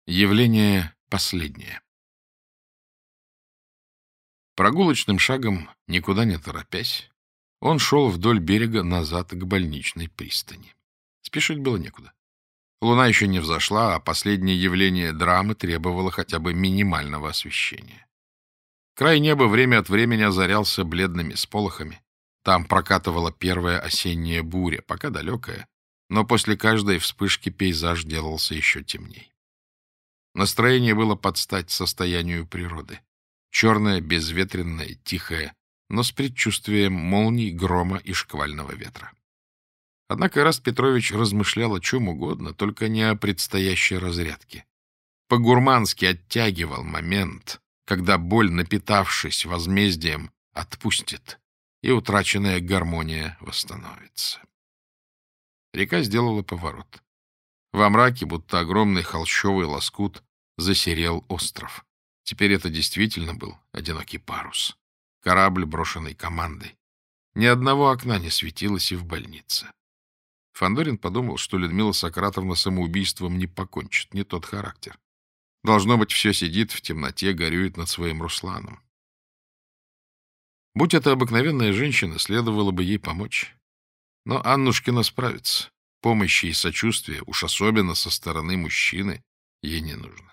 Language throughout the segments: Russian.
Явление последнее. Прогулочным шагом, никуда не торопясь, он шел вдоль берега назад к больничной пристани. Спешить было некуда. Луна еще не взошла, а последнее явление драмы требовало хотя бы минимального освещения. Край неба время от времени озарялся бледными сполохами. Там прокатывала первая осенняя буря, пока далекая, но после каждой вспышки пейзаж делался еще темней. Настроение было под стать состоянию природы. Черное, безветренное, тихое, но с предчувствием молний, грома и шквального ветра. Однако Эраст Петрович размышлял о чем угодно, только не о предстоящей разрядке. По-гурмански оттягивал момент, когда боль, напитавшись возмездием, отпустит, и утраченная гармония восстановится. Река сделала поворот. Во мраке, будто огромный холщовый лоскут, засерел остров. Теперь это действительно был одинокий парус. Корабль, брошенный командой. Ни одного окна не светилось и в больнице. Фандорин подумал, что Людмила Сократовна самоубийством не покончит, не тот характер. Должно быть, все сидит в темноте, горюет над своим Русланом. Будь это обыкновенная женщина, следовало бы ей помочь. Но Аннушкина справится. Помощи и сочувствия, уж особенно со стороны мужчины, ей не нужно.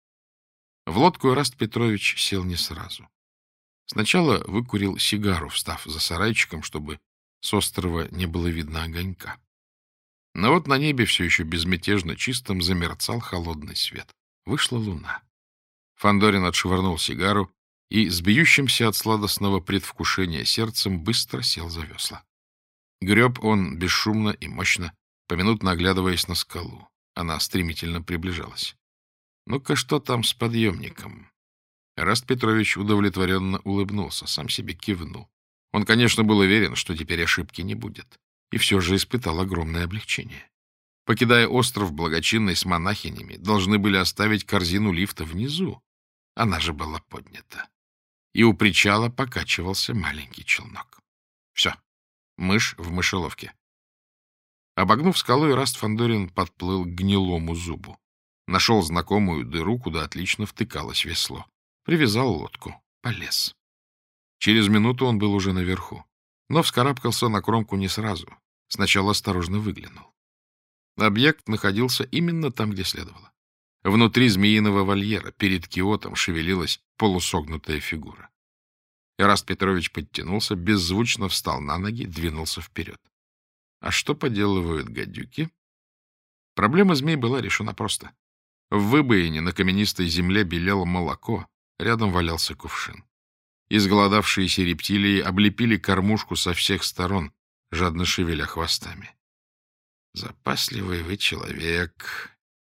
В лодку Эраст Петрович сел не сразу. Сначала выкурил сигару, встав за сарайчиком, чтобы с острова не было видно огонька. Но вот на небе все еще безмятежно чистым замерцал холодный свет. Вышла луна. Фандорин отшвырнул сигару и, с бьющимся от сладостного предвкушения сердцем, быстро сел за весла. Греб он бесшумно и мощно, поминутно оглядываясь на скалу. Она стремительно приближалась. Ну-ка, что там с подъемником? Эраст Петрович удовлетворенно улыбнулся, сам себе кивнул. Он, конечно, был уверен, что теперь ошибки не будет, и все же испытал огромное облегчение. Покидая остров благочинный с монахинями, должны были оставить корзину лифта внизу. Она же была поднята. И у причала покачивался маленький челнок. Все, мышь в мышеловке. Обогнув скалу, Эраст Фандорин подплыл к гнилому зубу. Нашел знакомую дыру, куда отлично втыкалось весло. Привязал лодку. Полез. Через минуту он был уже наверху. Но вскарабкался на кромку не сразу. Сначала осторожно выглянул. Объект находился именно там, где следовало. Внутри змеиного вольера перед киотом шевелилась полусогнутая фигура. Эраст Петрович подтянулся, беззвучно встал на ноги, двинулся вперед. А что поделывают гадюки? Проблема змей была решена просто. В выбоине на каменистой земле белело молоко, рядом валялся кувшин. Изголодавшиеся рептилии облепили кормушку со всех сторон, жадно шевеля хвостами. — Запасливый вы человек,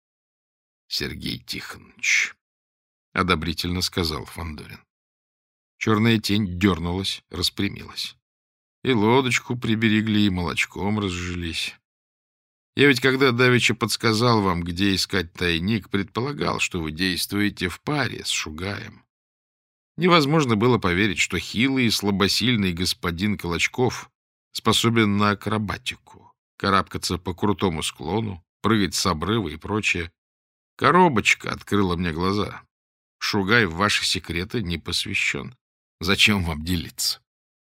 Сергей Тихонович, — одобрительно сказал Фандорин. Черная тень дернулась, распрямилась. И лодочку приберегли, и молочком разжились. Я ведь, когда давеча подсказал вам, где искать тайник, предполагал, что вы действуете в паре с Шугаем. Невозможно было поверить, что хилый и слабосильный господин Колочков способен на акробатику, карабкаться по крутому склону, прыгать с обрыва и прочее. Коробочка открыла мне глаза. Шугай в ваши секреты не посвящен. Зачем вам делиться?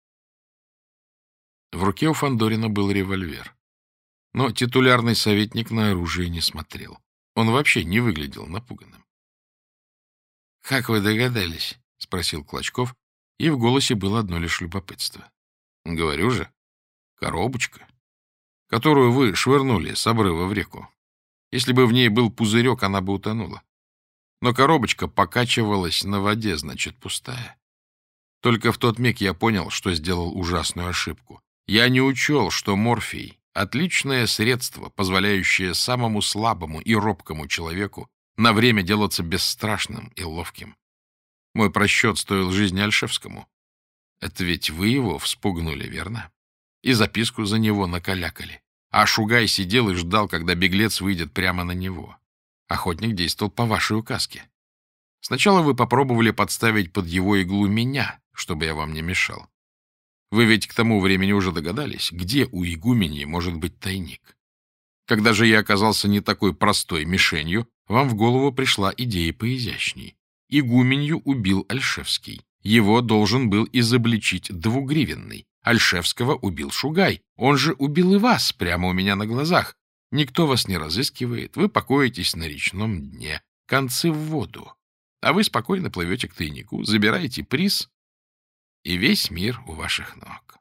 В руке у Фандорина был револьвер. Но титулярный советник на оружие не смотрел. Он вообще не выглядел напуганным. — Как вы догадались? — спросил Клочков, и в голосе было одно лишь любопытство. — Говорю же, коробочка, которую вы швырнули с обрыва в реку. Если бы в ней был пузырек, она бы утонула. Но коробочка покачивалась на воде, значит, пустая. Только в тот миг я понял, что сделал ужасную ошибку. Я не учел, что морфий — отличное средство, позволяющее самому слабому и робкому человеку на время делаться бесстрашным и ловким. Мой просчет стоил жизни Альшевскому. Это ведь вы его вспугнули, верно? И записку за него накалякали. А Шугай сидел и ждал, когда беглец выйдет прямо на него. Охотник действовал по вашей указке. Сначала вы попробовали подставить под его иглу меня, чтобы я вам не мешал. Вы ведь к тому времени уже догадались, где у игуменьи может быть тайник. Когда же я оказался не такой простой мишенью, вам в голову пришла идея поизящней. Игуменью убил Ольшевский. Его должен был изобличить Двугривенный. Ольшевского убил Шугай. Он же убил и вас прямо у меня на глазах. Никто вас не разыскивает. Вы покоитесь на речном дне. Концы в воду. А вы спокойно плывете к тайнику, забираете приз, и весь мир у ваших ног.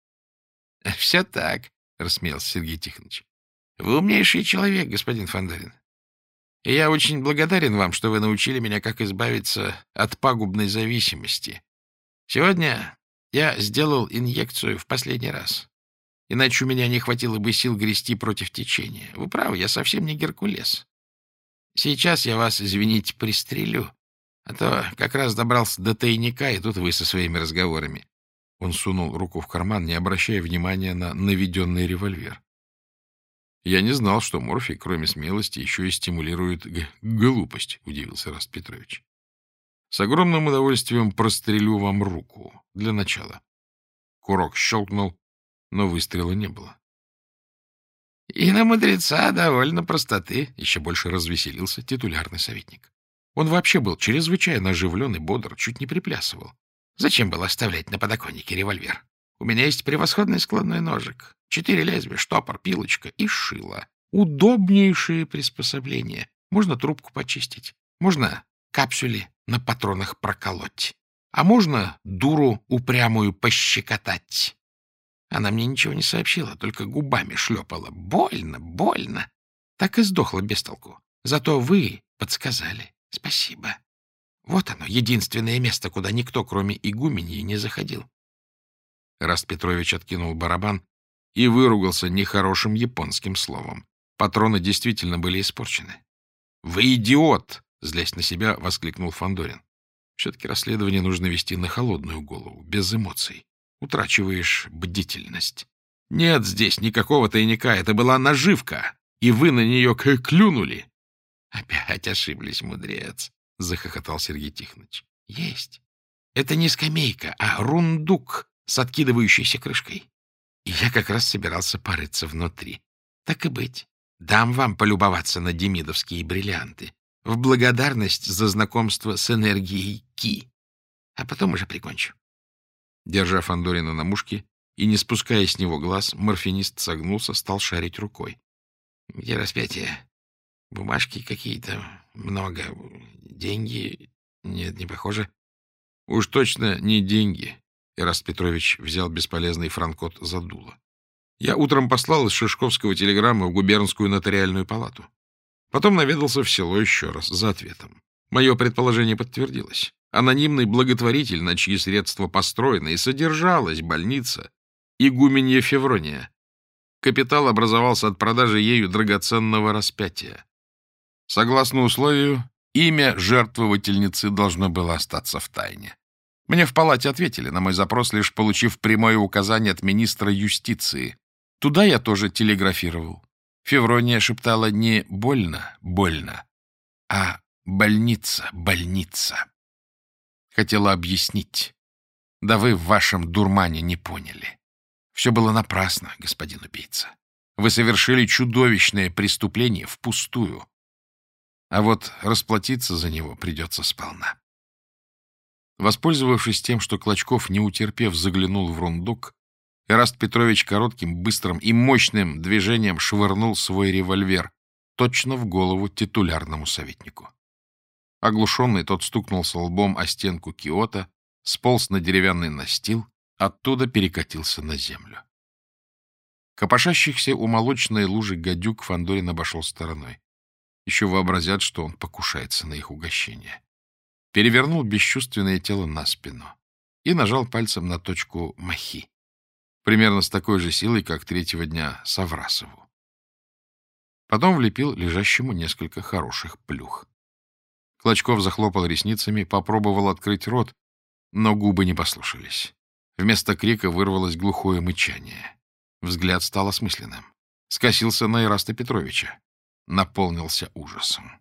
— Все так, — рассмеялся Сергей Тихонович. — Вы умнейший человек, господин Фандорин. И я очень благодарен вам, что вы научили меня, как избавиться от пагубной зависимости. Сегодня я сделал инъекцию в последний раз. Иначе у меня не хватило бы сил грести против течения. Вы правы, я совсем не Геркулес. Сейчас я вас, извините, пристрелю, а то как раз добрался до тайника, и тут вы со своими разговорами. Он сунул руку в карман, не обращая внимания на наведенный револьвер. Я не знал, что морфий, кроме смелости, еще и стимулирует глупость, удивился Раст Петрович. С огромным удовольствием прострелю вам руку. Для начала. Курок щелкнул, но выстрела не было. И на мудреца довольно простоты, еще больше развеселился титулярный советник. Он вообще был чрезвычайно оживлен и бодр, чуть не приплясывал. Зачем было оставлять на подоконнике револьвер? У меня есть превосходный складной ножик. 4 лезвия, штопор, пилочка и шило. Удобнейшие приспособления. Можно трубку почистить, можно капсюли на патронах проколоть, а можно дуру упрямую пощекотать. Она мне ничего не сообщила, только губами шлепала. Больно, больно. Так и сдохла без толку. Зато вы подсказали. Спасибо. Вот оно, единственное место, куда никто, кроме игуменьи, не заходил. Раст Петрович откинул барабан и выругался нехорошим японским словом. Патроны действительно были испорчены. — Вы идиот! — злясь на себя, воскликнул Фандорин. Все-таки расследование нужно вести на холодную голову, без эмоций. Утрачиваешь бдительность. Нет здесь никакого тайника, это была наживка, и вы на нее клюнули. — Опять ошиблись, мудрец, — захохотал Сергей Тихонович. — Есть. Это не скамейка, а рундук с откидывающейся крышкой. И я как раз собирался порыться внутри. Так и быть. Дам вам полюбоваться на демидовские бриллианты в благодарность за знакомство с энергией Ки. А потом уже прикончу. Держа Фандорина на мушке и не спуская с него глаз, морфинист согнулся, стал шарить рукой. — Где распятие? Бумажки какие-то, много. Деньги? Нет, не похоже. — Уж точно не деньги. Раст Петрович взял бесполезный франкот за дуло. Я утром послал из Шишковского телеграмму в губернскую нотариальную палату. Потом наведался в село еще раз за ответом. Мое предположение подтвердилось. Анонимный благотворитель, на чьи средства построена и содержалась больница, игуменья Феврония. Капитал образовался от продажи ею драгоценного распятия. Согласно условию, имя жертвовательницы должно было остаться в тайне. Мне в палате ответили на мой запрос, лишь получив прямое указание от министра юстиции. Туда я тоже телеграфировал. Феврония шептала не «больно, больно», а «больница, больница». Хотела объяснить. Да вы в вашем дурмане не поняли. Все было напрасно, господин убийца. Вы совершили чудовищное преступление впустую. А вот расплатиться за него придется сполна. Воспользовавшись тем, что Клочков, не утерпев, заглянул в рундук, Эраст Петрович коротким, быстрым и мощным движением швырнул свой револьвер точно в голову титулярному советнику. Оглушенный, тот стукнулся лбом о стенку киота, сполз на деревянный настил, оттуда перекатился на землю. Копошащихся у молочной лужи гадюк Фандорин обошел стороной. Еще вообразят, что он покушается на их угощение. Перевернул бесчувственное тело на спину и нажал пальцем на точку махи, примерно с такой же силой, как третьего дня Саврасову. Потом влепил лежащему несколько хороших плюх. Клочков захлопал ресницами, попробовал открыть рот, но губы не послушались. Вместо крика вырвалось глухое мычание. Взгляд стал осмысленным. Скосился на Эраста Петровича. Наполнился ужасом.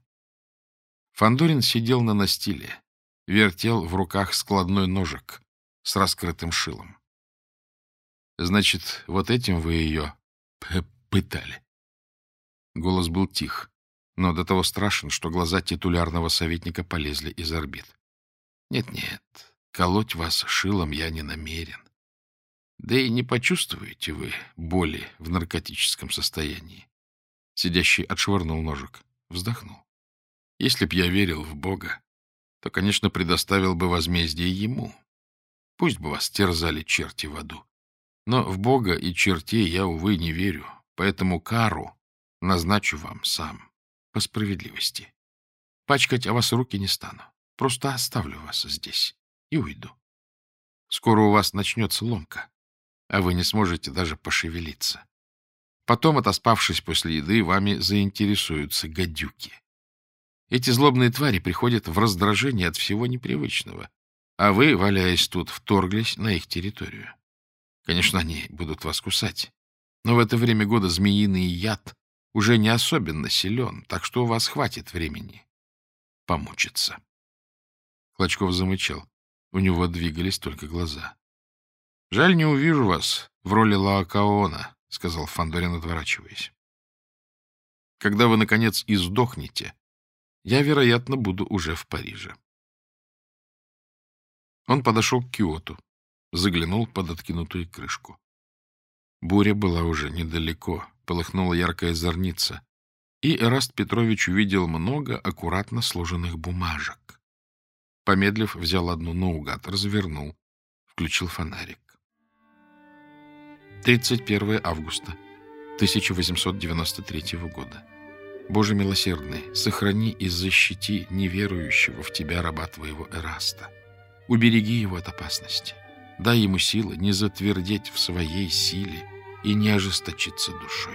Фандорин сидел на настиле, вертел в руках складной ножик с раскрытым шилом. — Значит, вот этим вы ее пытали? Голос был тих, но до того страшен, что глаза титулярного советника полезли из орбит. Нет, колоть вас шилом я не намерен. Да и не почувствуете вы боли в наркотическом состоянии. Сидящий отшвырнул ножик, вздохнул. Если б я верил в Бога, то, конечно, предоставил бы возмездие ему. Пусть бы вас терзали черти в аду. Но в Бога и чертей я, увы, не верю, поэтому кару назначу вам сам, по справедливости. Пачкать о вас руки не стану, просто оставлю вас здесь и уйду. Скоро у вас начнется ломка, а вы не сможете даже пошевелиться. Потом, отоспавшись после еды, вами заинтересуются гадюки. Эти злобные твари приходят в раздражение от всего непривычного, а вы, валяясь тут, вторглись на их территорию. Конечно, они будут вас кусать, но в это время года змеиный яд уже не особенно силен, так что у вас хватит времени помучиться. Клочков замычал. У него двигались только глаза. — Жаль, не увижу вас в роли Лаокаона, — сказал Фандорин, отворачиваясь. — Когда вы, наконец, издохнете, я, вероятно, буду уже в Париже. Он подошел к киоту, заглянул под откинутую крышку. Буря была уже недалеко, полыхнула яркая зорница, и Эраст Петрович увидел много аккуратно сложенных бумажек. Помедлив, взял одну наугад, развернул, включил фонарик. 31 августа 1893 года. Боже милосердный, сохрани и защити неверующего в Тебя раба Твоего Эраста. Убереги его от опасности. Дай ему силы не затвердеть в своей силе и не ожесточиться душой.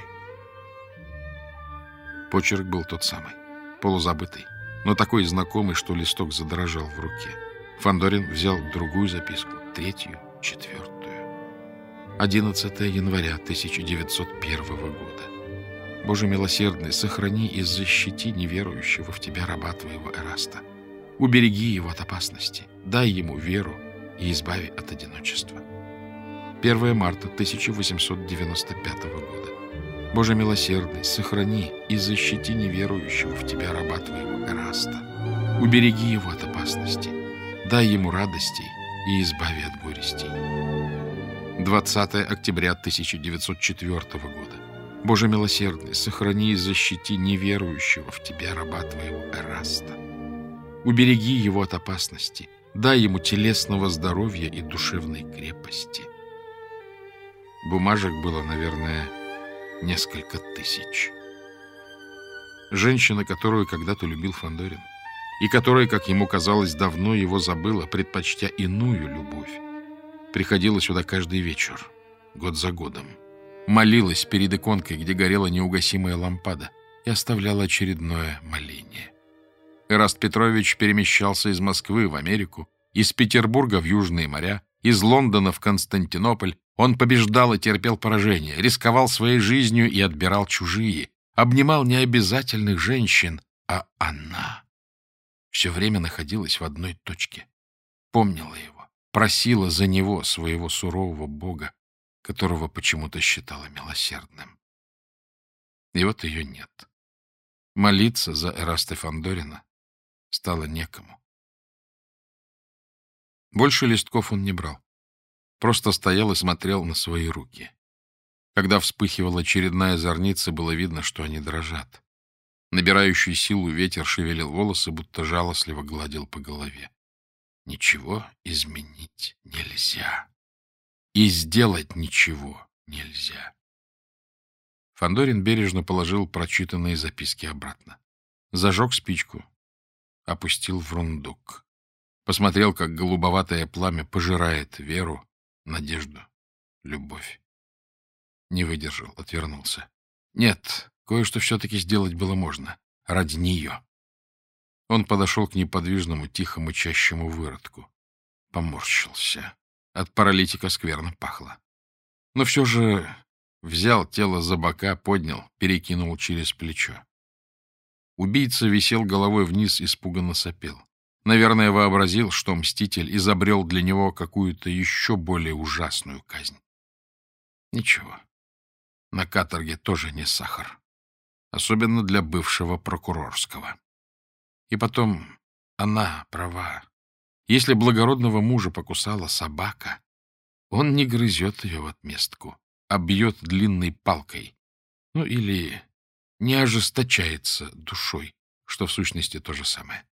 Почерк был тот самый, полузабытый, но такой знакомый, что листок задрожал в руке. Фандорин взял другую записку, третью, четвертую. 11 января 1901 года. Боже милосердный, сохрани и защити неверующего в Тебя раба Твоего Эраста. Убереги его от опасности, дай ему веру и избави от одиночества. 1 марта 1895 года. Боже милосердный, сохрани и защити неверующего в Тебя раба Твоего Эраста. Убереги его от опасности, дай ему радостей и избави от горестей. 20 октября 1904 года. Боже милосердный, сохрани и защити неверующего в Тебя раба Твоего Эраста. Убереги его от опасности, дай ему телесного здоровья и душевной крепости. Бумажек было, наверное, несколько тысяч. Женщина, которую когда-то любил Фандорин, и которая, как ему казалось, давно его забыла, предпочтя иную любовь, приходила сюда каждый вечер, год за годом, молилась перед иконкой, где горела неугасимая лампада, и оставляла очередное моление. Эраст Петрович перемещался из Москвы в Америку, из Петербурга в Южные моря, из Лондона в Константинополь. Он побеждал и терпел поражение, рисковал своей жизнью и отбирал чужие, обнимал необязательных женщин, а она все время находилась в одной точке, помнила его, просила за него своего сурового Бога, которого почему-то считала милосердным. И вот ее нет. Молиться за Эраста Фандорина стало некому. Больше листков он не брал. Просто стоял и смотрел на свои руки. Когда вспыхивала очередная зорница, было видно, что они дрожат. Набирающий силу ветер шевелил волосы, будто жалостливо гладил по голове. Ничего изменить нельзя. И сделать ничего нельзя. Фандорин бережно положил прочитанные записки обратно. Зажег спичку, опустил в рундук. Посмотрел, как голубоватое пламя пожирает веру, надежду, любовь. Не выдержал, отвернулся. Нет, кое-что все-таки сделать было можно. Ради нее. Он подошел к неподвижному, тихо мычащему выродку. Поморщился. От паралитика скверно пахло. Но все же взял тело за бока, поднял, перекинул через плечо. Убийца висел головой вниз, испуганно сопел. Наверное, вообразил, что мститель изобрел для него какую-то еще более ужасную казнь. Ничего. На каторге тоже не сахар. особенно для бывшего прокурорского. И потом, она права. Если благородного мужа покусала собака, он не грызет ее в отместку, а бьет длинной палкой. Ну или не ожесточается душой, что в сущности то же самое.